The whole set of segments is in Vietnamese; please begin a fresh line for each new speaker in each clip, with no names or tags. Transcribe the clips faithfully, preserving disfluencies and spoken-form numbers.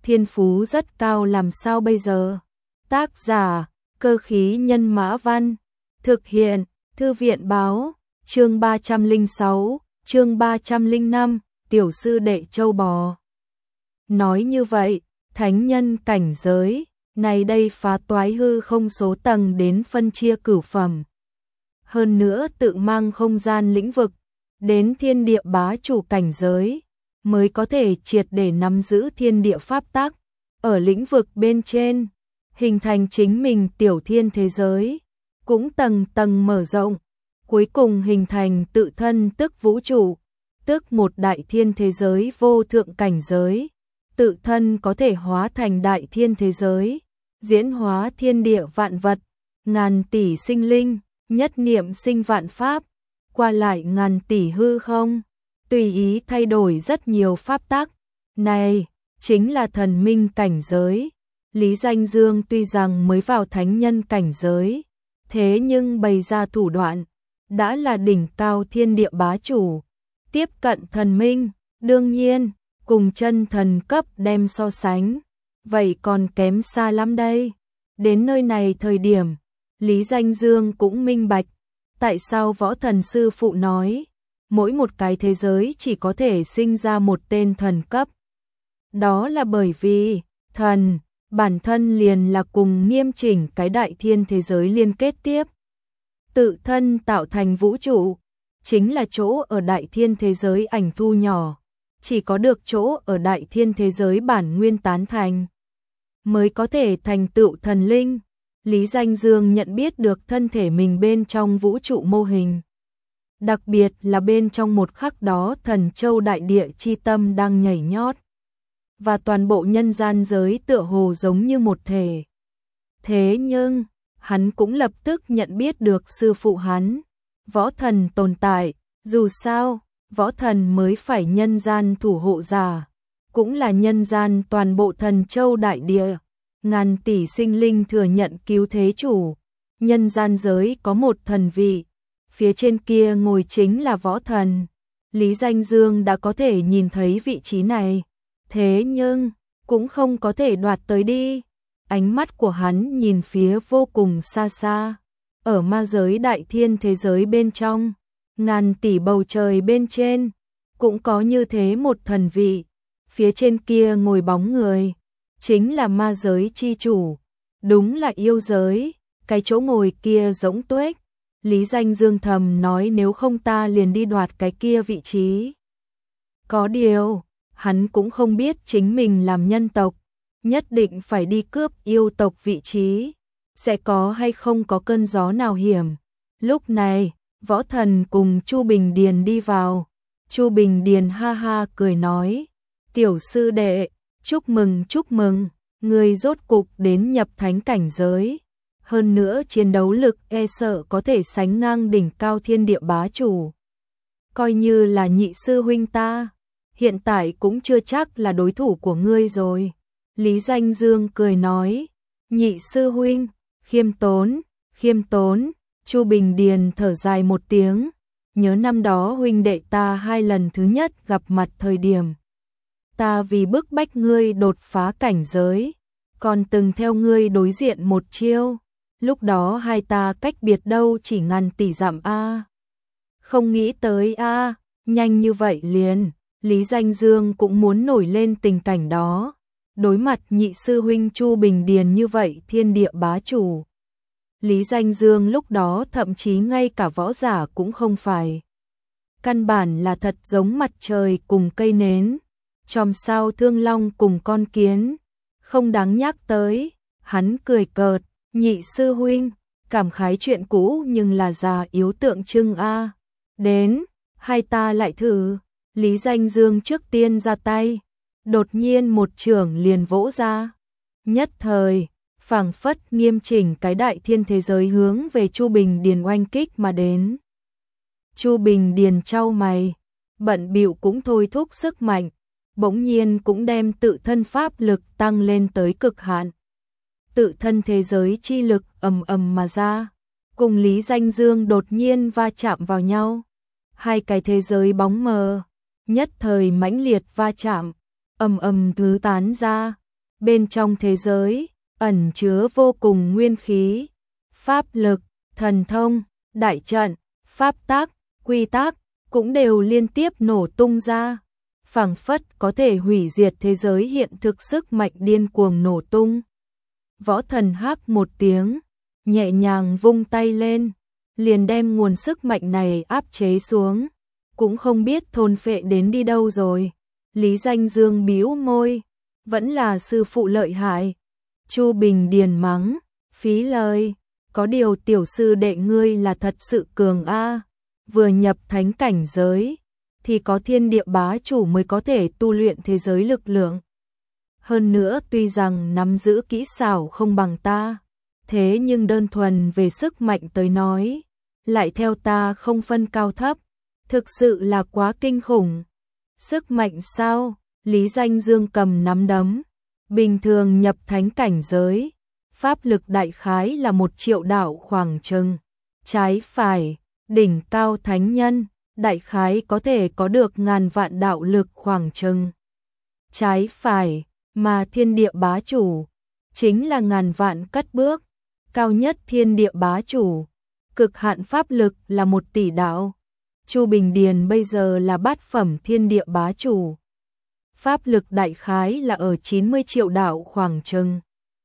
thiên phú rất cao làm sao bây giờ? Tác giả, Cơ khí nhân mã văn, thực hiện, Thư viện báo, chương ba trăm lẻ sáu, chương ba trăm lẻ năm, tiểu sư đệ châu bò. Nói như vậy, thánh nhân cảnh giới, này đây phá toái hư không số tầng đến phân chia cửu phẩm. Hơn nữa tự mang không gian lĩnh vực, đến thiên địa bá chủ cảnh giới, mới có thể triệt để nắm giữ thiên địa pháp tắc, ở lĩnh vực bên trên, hình thành chính mình tiểu thiên thế giới, cũng tầng tầng mở rộng, cuối cùng hình thành tự thân tức vũ trụ, tức một đại thiên thế giới vô thượng cảnh giới, tự thân có thể hóa thành đại thiên thế giới, diễn hóa thiên địa vạn vật, ngàn tỷ sinh linh, nhất niệm sinh vạn pháp, qua lại ngàn tỷ hư không, tùy ý thay đổi rất nhiều pháp tắc. Này, chính là thần minh cảnh giới. Lý Danh Dương tuy rằng mới vào thánh nhân cảnh giới, thế nhưng bày ra thủ đoạn, đã là đỉnh cao thiên địa bá chủ, tiếp cận thần minh, đương nhiên, cùng chân thần cấp đem so sánh, vậy còn kém xa lắm đây. Đến nơi này thời điểm, Lý Danh Dương cũng minh bạch, tại sao võ thần sư phụ nói, mỗi một cái thế giới chỉ có thể sinh ra một tên thần cấp. Đó là bởi vì, thần, bản thân liền là cùng nghiêm chỉnh cái đại thiên thế giới liên kết tiếp. Tự thân tạo thành vũ trụ, chính là chỗ ở đại thiên thế giới ảnh thu nhỏ, chỉ có được chỗ ở đại thiên thế giới bản nguyên tán thành, mới có thể thành tựu thần linh. Lý Danh Dương nhận biết được thân thể mình bên trong vũ trụ mô hình. Đặc biệt là bên trong một khắc đó thần châu đại địa chi tâm đang nhảy nhót. Và toàn bộ nhân gian giới tựa hồ giống như một thể. Thế nhưng, hắn cũng lập tức nhận biết được sư phụ hắn, võ thần tồn tại, dù sao, võ thần mới phải nhân gian thủ hộ giả, cũng là nhân gian toàn bộ thần châu đại địa, ngàn tỷ sinh linh thừa nhận cứu thế chủ, nhân gian giới có một thần vị, phía trên kia ngồi chính là võ thần. Lý Danh Dương đã có thể nhìn thấy vị trí này, thế nhưng, cũng không có thể đoạt tới đi. Ánh mắt của hắn nhìn phía vô cùng xa xa, ở ma giới đại thiên thế giới bên trong, ngàn tỷ bầu trời bên trên, cũng có như thế một thần vị, phía trên kia ngồi bóng người, chính là ma giới chi chủ, đúng là yêu giới, cái chỗ ngồi kia giống tuếch. Lý Danh Dương thầm nói nếu không ta liền đi đoạt cái kia vị trí. Có điều, hắn cũng không biết chính mình làm nhân tộc, nhất định phải đi cướp yêu tộc vị trí, sẽ có hay không có cơn gió nào hiểm. Lúc này, võ thần cùng Chu Bình Điền đi vào, Chu Bình Điền ha ha cười nói, tiểu sư đệ, chúc mừng chúc mừng, người rốt cục đến nhập thánh cảnh giới. Hơn nữa chiến đấu lực e sợ có thể sánh ngang đỉnh cao thiên địa bá chủ. Coi như là nhị sư huynh ta, hiện tại cũng chưa chắc là đối thủ của ngươi rồi. Lý Danh Dương cười nói, nhị sư huynh, khiêm tốn, khiêm tốn. Chu Bình Điền thở dài một tiếng, nhớ năm đó huynh đệ ta hai lần thứ nhất gặp mặt thời điểm. Ta vì bức bách ngươi đột phá cảnh giới, còn từng theo ngươi đối diện một chiêu. Lúc đó hai ta cách biệt đâu chỉ ngàn tỷ dặm a. Không nghĩ tới a, nhanh như vậy liền. Lý Danh Dương cũng muốn nổi lên tình cảnh đó. Đối mặt nhị sư huynh Chu Bình Điền như vậy thiên địa bá chủ. Lý Danh Dương lúc đó thậm chí ngay cả võ giả cũng không phải. Căn bản là thật giống mặt trời cùng cây nến, chòm sao thương long cùng con kiến. Không đáng nhắc tới, hắn cười cợt, nhị sư huynh, cảm khái chuyện cũ nhưng là già yếu tượng trưng a. Đến, hai ta lại thử. Lý Danh Dương trước tiên ra tay, đột nhiên một chưởng liền vỗ ra. Nhất thời, phảng phất nghiêm chỉnh cái đại thiên thế giới hướng về Chu Bình Điền oanh kích mà đến. Chu Bình Điền chau mày, bận bịu cũng thôi thúc sức mạnh, bỗng nhiên cũng đem tự thân pháp lực tăng lên tới cực hạn. Tự thân thế giới chi lực ầm ầm mà ra, cùng Lý Danh Dương đột nhiên va chạm vào nhau. Hai cái thế giới bóng mờ, nhất thời mãnh liệt va chạm, ầm ầm tứ tán ra, Bên trong thế giới, ẩn chứa vô cùng nguyên khí, pháp lực, thần thông, đại trận, pháp tắc, quy tắc, cũng đều liên tiếp nổ tung ra. Phảng phất có thể hủy diệt thế giới hiện thực sức mạnh điên cuồng nổ tung. Võ Thần hắc một tiếng, nhẹ nhàng vung tay lên, liền đem nguồn sức mạnh này áp chế xuống, cũng không biết thôn phệ đến đi đâu rồi. Lý Danh Dương bĩu môi, vẫn là sư phụ lợi hại. Chu Bình Điền mắng, phí lời, có điều tiểu sư đệ ngươi là thật sự cường a, vừa nhập thánh cảnh giới thì có thiên địa bá chủ mới có thể tu luyện thế giới lực lượng. Hơn nữa tuy rằng nắm giữ kỹ xảo không bằng ta, thế nhưng đơn thuần về sức mạnh tới nói, lại theo ta không phân cao thấp, thực sự là quá kinh khủng. Sức mạnh sao? Lý Danh Dương cầm nắm đấm, bình thường nhập thánh cảnh giới, pháp lực đại khái là một triệu đạo khoảng chừng, trái phải, đỉnh cao thánh nhân, đại khái có thể có được ngàn vạn đạo lực khoảng chừng, trái phải, mà thiên địa bá chủ, chính là ngàn vạn cất bước, cao nhất thiên địa bá chủ, cực hạn pháp lực là một tỷ đạo. Chu Bình Điền bây giờ là bát phẩm thiên địa bá chủ. Pháp lực đại khái là ở chín mươi triệu đạo khoảng chừng.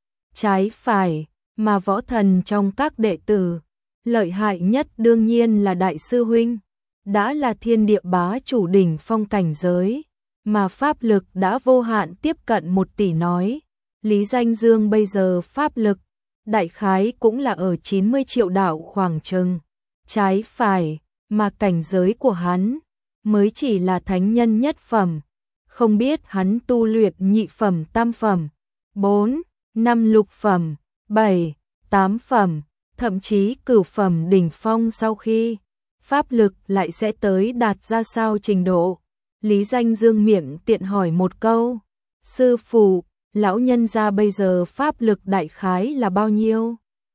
Trái phải, mà võ thần trong các đệ tử, lợi hại nhất đương nhiên là đại sư huynh, đã là thiên địa bá chủ đỉnh phong cảnh giới, mà pháp lực đã vô hạn tiếp cận một tỷ nói. Lý Danh Dương bây giờ pháp lực, đại khái cũng là ở chín mươi triệu đạo khoảng chừng. Trái phải, mà cảnh giới của hắn mới chỉ là thánh nhân nhất phẩm, không biết hắn tu luyện nhị phẩm, tam phẩm, bốn, năm lục phẩm, bảy, tám phẩm, thậm chí cửu phẩm đỉnh phong sau khi pháp lực lại sẽ tới đạt ra sao trình độ. Lý Danh Dương miệng tiện hỏi một câu, sư phụ, lão nhân gia bây giờ pháp lực đại khái là bao nhiêu?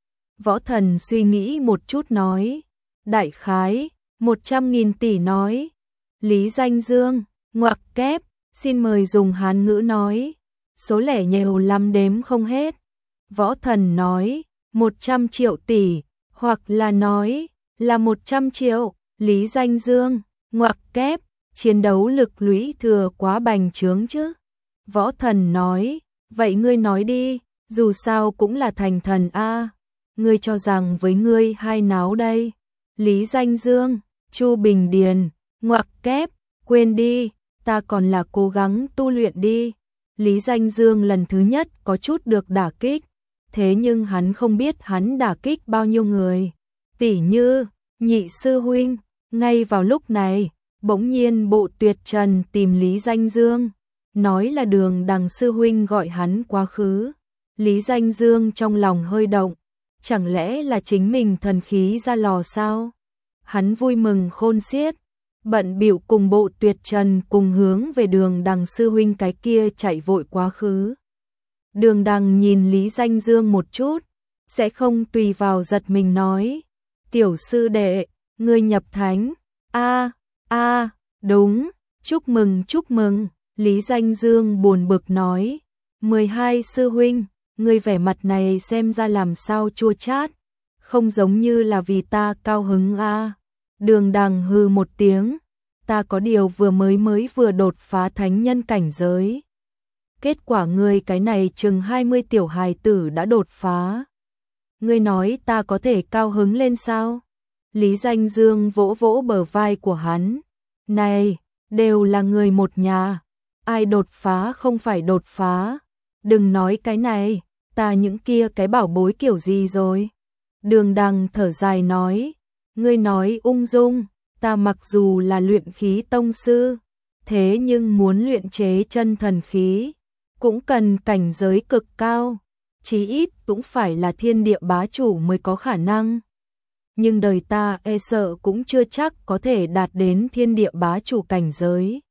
Võ Thần suy nghĩ một chút nói, đại khái một trăm nghìn tỷ nói. Lý Danh Dương, ngoặc kép, xin mời dùng Hán ngữ nói, số lẻ nhiều lắm đếm không hết. Võ Thần nói, một trăm triệu tỷ, hoặc là nói, là một trăm triệu. Lý Danh Dương, ngoặc kép, chiến đấu lực lũy thừa quá bành trướng chứ. Võ Thần nói, vậy ngươi nói đi, dù sao cũng là thành thần a, ngươi cho rằng với ngươi hai náo đây. Lý Danh Dương, Chu Bình Điền, ngoặc kép, quên đi, ta còn là cố gắng tu luyện đi. Lý Danh Dương lần thứ nhất có chút được đả kích, thế nhưng hắn không biết hắn đả kích bao nhiêu người. Tỷ như, nhị sư huynh. Ngay vào lúc này, bỗng nhiên Bộ Tuyệt Trần tìm Lý Danh Dương, nói là Đường Đằng sư huynh gọi hắn quá khứ. Lý Danh Dương trong lòng hơi động, chẳng lẽ là chính mình thần khí ra lò sao? Hắn vui mừng khôn xiết, bận bịu cùng Bộ Tuyệt Trần cùng hướng về Đường Đằng sư huynh cái kia chạy vội quá khứ. Đường Đằng nhìn Lý Danh Dương một chút, sẽ không tùy vào giật mình nói, tiểu sư đệ, ngươi nhập thánh, a a đúng, chúc mừng chúc mừng. Lý Danh Dương buồn bực nói, mười hai sư huynh, ngươi vẻ mặt này xem ra làm sao chua chát, không giống như là vì ta cao hứng a. Đường Đằng hừ một tiếng, ta có điều vừa mới mới vừa đột phá thánh nhân cảnh giới. Kết quả ngươi cái này chừng hai mươi tiểu hài tử đã đột phá. Ngươi nói ta có thể cao hứng lên sao? Lý Danh Dương vỗ vỗ bờ vai của hắn. Này, đều là người một nhà. Ai đột phá không phải đột phá. Đừng nói cái này, ta những kia cái bảo bối kiểu gì rồi. Đường Đằng thở dài nói. Ngươi nói ung dung, ta mặc dù là luyện khí tông sư, thế nhưng muốn luyện chế chân thần khí, cũng cần cảnh giới cực cao. Chí ít cũng phải là thiên địa bá chủ mới có khả năng. Nhưng đời ta e sợ cũng chưa chắc có thể đạt đến thiên địa bá chủ cảnh giới.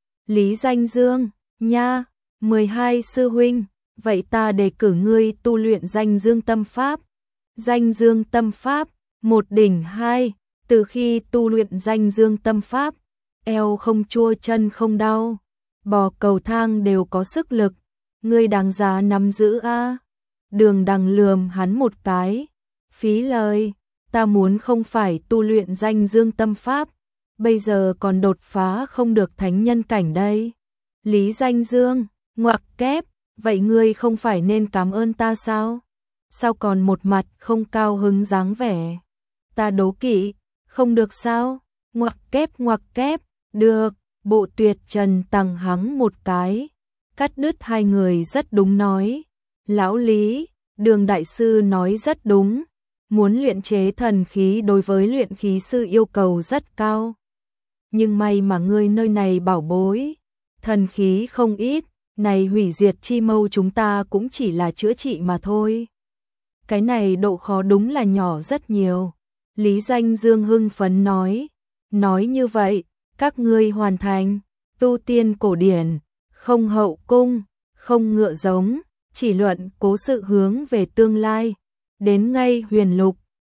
Lý Danh Dương, nha, mười hai sư huynh, vậy ta đề cử ngươi tu luyện Danh Dương Tâm Pháp. Danh Dương Tâm Pháp, một đỉnh hai, từ khi tu luyện Danh Dương Tâm Pháp, eo không chua chân không đau, bò cầu thang đều có sức lực, Ngươi đáng giá nắm giữ a. Đường Đằng lườm hắn một cái, phí lời, ta muốn không phải tu luyện danh dương tâm pháp, bây giờ còn đột phá không được thánh nhân cảnh đây. Lý Danh Dương, ngoặc kép, vậy ngươi không phải nên cảm ơn ta sao? Sao còn một mặt không cao hứng dáng vẻ? Ta đố kỵ, không được sao? Ngoặc kép ngoặc kép, được, Bộ Tuyệt Trần tằng hắng một cái, cắt đứt hai người rất đúng nói. Lão Lý, Đường đại sư nói rất đúng, muốn luyện chế thần khí đối với luyện khí sư yêu cầu rất cao. Nhưng may mà ngươi nơi này bảo bối, thần khí không ít, này hủy diệt chi mâu chúng ta cũng chỉ là chữa trị mà thôi. Cái này độ khó đúng là nhỏ rất nhiều. Lý Danh Dương hưng phấn nói, nói như vậy, các ngươi hoàn thành, tu tiên cổ điển, không hậu cung, không ngựa giống, chỉ luận cố sự hướng về tương lai, đến ngay huyền lục,